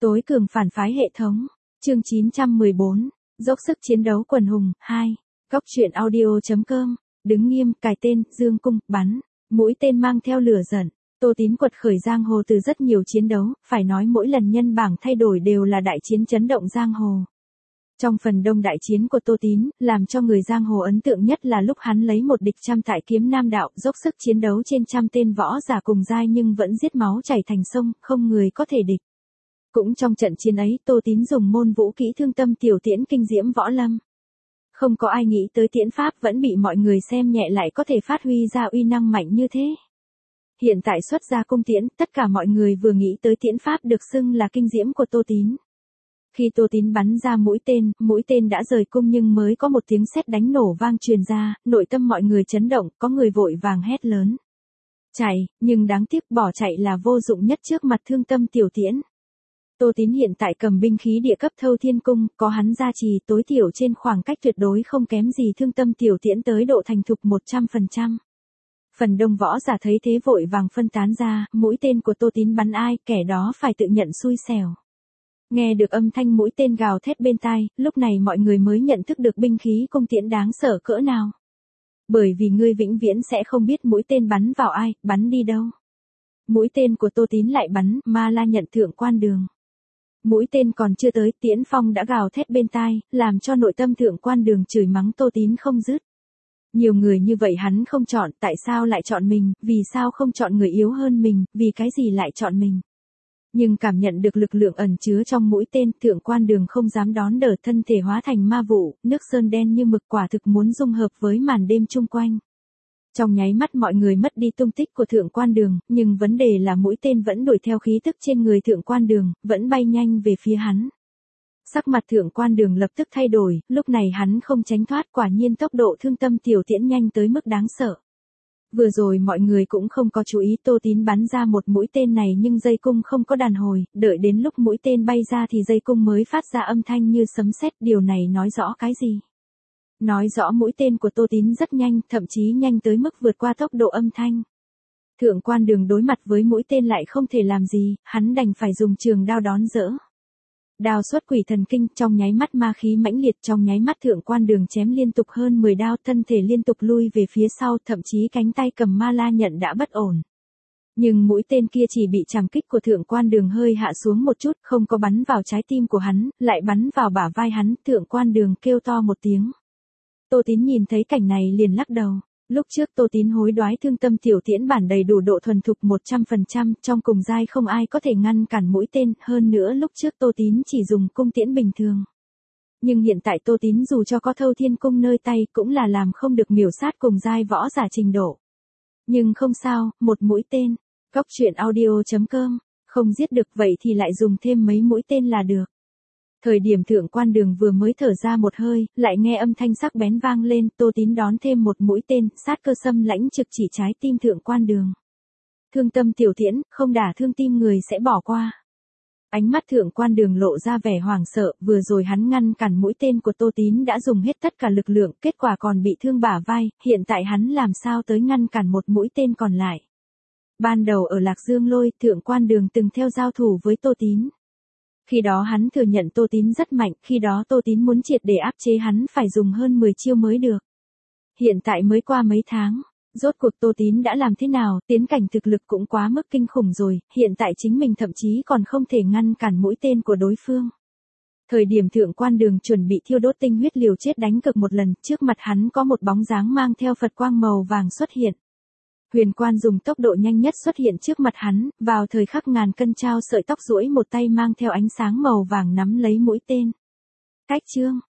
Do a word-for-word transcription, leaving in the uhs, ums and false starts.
Tối cường phản phái hệ thống. Chương chín trăm mười bốn. Dốc sức chiến đấu quần hùng. hai. Góc truyện audio.com. Đứng nghiêm, cài tên, dương cung, bắn. Mũi tên mang theo lửa giận. Tô Tín quật khởi giang hồ từ rất nhiều chiến đấu, phải nói mỗi lần nhân bảng thay đổi đều là đại chiến chấn động giang hồ. Trong phần đông đại chiến của Tô Tín, làm cho người giang hồ ấn tượng nhất là lúc hắn lấy một địch trăm tại kiếm nam đạo, dốc sức chiến đấu trên trăm tên võ giả cùng giai nhưng vẫn giết máu chảy thành sông, không người có thể địch. Cũng trong trận chiến ấy, Tô Tín dùng môn vũ kỹ thương tâm tiểu tiễn kinh diễm võ lâm. Không có ai nghĩ tới tiễn pháp vẫn bị mọi người xem nhẹ lại có thể phát huy ra uy năng mạnh như thế. Hiện tại xuất ra cung tiễn, tất cả mọi người vừa nghĩ tới tiễn pháp được xưng là kinh diễm của Tô Tín. Khi Tô Tín bắn ra mũi tên, mũi tên đã rời cung nhưng mới có một tiếng sét đánh nổ vang truyền ra, nội tâm mọi người chấn động, có người vội vàng hét lớn. Chạy, nhưng đáng tiếc bỏ chạy là vô dụng nhất trước mặt thương tâm tiểu tiễn. Tô Tín hiện tại cầm binh khí địa cấp thâu thiên cung, có hắn gia trì tối thiểu trên khoảng cách tuyệt đối không kém gì thương tâm tiểu tiễn tới độ thành thục một trăm phần trăm. Phần đông võ giả thấy thế vội vàng phân tán ra, mũi tên của Tô Tín bắn ai, kẻ đó phải tự nhận xui xẻo. Nghe được âm thanh mũi tên gào thét bên tai, lúc này mọi người mới nhận thức được binh khí cung tiễn đáng sợ cỡ nào. Bởi vì ngươi vĩnh viễn sẽ không biết mũi tên bắn vào ai, bắn đi đâu. Mũi tên của Tô Tín lại bắn, Ma La nhận thượng quan đường. Mũi tên còn chưa tới, tiễn phong đã gào thét bên tai, làm cho nội tâm thượng quan đường chửi mắng Tô Tín không dứt. Nhiều người như vậy hắn không chọn, tại sao lại chọn mình, vì sao không chọn người yếu hơn mình, vì cái gì lại chọn mình. Nhưng cảm nhận được lực lượng ẩn chứa trong mũi tên, thượng quan đường không dám đón đỡ, thân thể hóa thành ma vụ, nước sơn đen như mực, quả thực muốn dung hợp với màn đêm chung quanh. Trong nháy mắt mọi người mất đi tung tích của thượng quan đường, nhưng vấn đề là mũi tên vẫn đuổi theo khí tức trên người thượng quan đường, vẫn bay nhanh về phía hắn. Sắc mặt thượng quan đường lập tức thay đổi, lúc này hắn không tránh thoát, quả nhiên tốc độ thương tâm tiểu tiễn nhanh tới mức đáng sợ. Vừa rồi mọi người cũng không có chú ý Tô Tín bắn ra một mũi tên này nhưng dây cung không có đàn hồi, đợi đến lúc mũi tên bay ra thì dây cung mới phát ra âm thanh như sấm sét, điều này nói rõ cái gì? Nói rõ mũi tên của Tô Tín rất nhanh, thậm chí nhanh tới mức vượt qua tốc độ âm thanh. Thượng quan đường đối mặt với mũi tên lại không thể làm gì, hắn đành phải dùng trường đao đón dỡ. Đao xuất quỷ thần kinh, trong nháy mắt ma khí mãnh liệt, trong nháy mắt thượng quan đường chém liên tục hơn mười đao, thân thể liên tục lui về phía sau, thậm chí cánh tay cầm Ma La nhận đã bất ổn. Nhưng mũi tên kia chỉ bị trảm kích của thượng quan đường hơi hạ xuống một chút, không có bắn vào trái tim của hắn, lại bắn vào bả vai hắn, thượng quan đường kêu to một tiếng. Tô Tín nhìn thấy cảnh này liền lắc đầu. Lúc trước Tô Tín hối đoái thương tâm tiểu tiễn bản đầy đủ độ thuần thục một trăm phần trăm, trong cùng giai không ai có thể ngăn cản mũi tên, hơn nữa lúc trước Tô Tín chỉ dùng cung tiễn bình thường. Nhưng hiện tại Tô Tín dù cho có thâu thiên cung nơi tay cũng là làm không được miểu sát cùng giai võ giả trình độ. Nhưng không sao, một mũi tên. Góc truyện audio.com. Không giết được vậy thì lại dùng thêm mấy mũi tên là được. Thời điểm thượng quan đường vừa mới thở ra một hơi, lại nghe âm thanh sắc bén vang lên, Tô Tín đón thêm một mũi tên, sát cơ xâm lãnh trực chỉ trái tim thượng quan đường. Thương tâm tiểu tiễn, không đả thương tim người sẽ bỏ qua. Ánh mắt thượng quan đường lộ ra vẻ hoảng sợ, vừa rồi hắn ngăn cản mũi tên của Tô Tín đã dùng hết tất cả lực lượng, kết quả còn bị thương bả vai, hiện tại hắn làm sao tới ngăn cản một mũi tên còn lại. Ban đầu ở Lạc Dương Lôi, thượng quan đường từng theo giao thủ với Tô Tín. Khi đó hắn thừa nhận Tô Tín rất mạnh, khi đó Tô Tín muốn triệt để áp chế hắn phải dùng hơn mười chiêu mới được. Hiện tại mới qua mấy tháng, rốt cuộc Tô Tín đã làm thế nào, tiến cảnh thực lực cũng quá mức kinh khủng rồi, hiện tại chính mình thậm chí còn không thể ngăn cản mũi tên của đối phương. Thời điểm thượng quan đường chuẩn bị thiêu đốt tinh huyết liều chết đánh cực một lần, trước mặt hắn có một bóng dáng mang theo Phật quang màu vàng xuất hiện. Huyền Quan dùng tốc độ nhanh nhất xuất hiện trước mặt hắn, vào thời khắc ngàn cân trao sợi tóc duỗi một tay mang theo ánh sáng màu vàng nắm lấy mũi tên. Cách chương,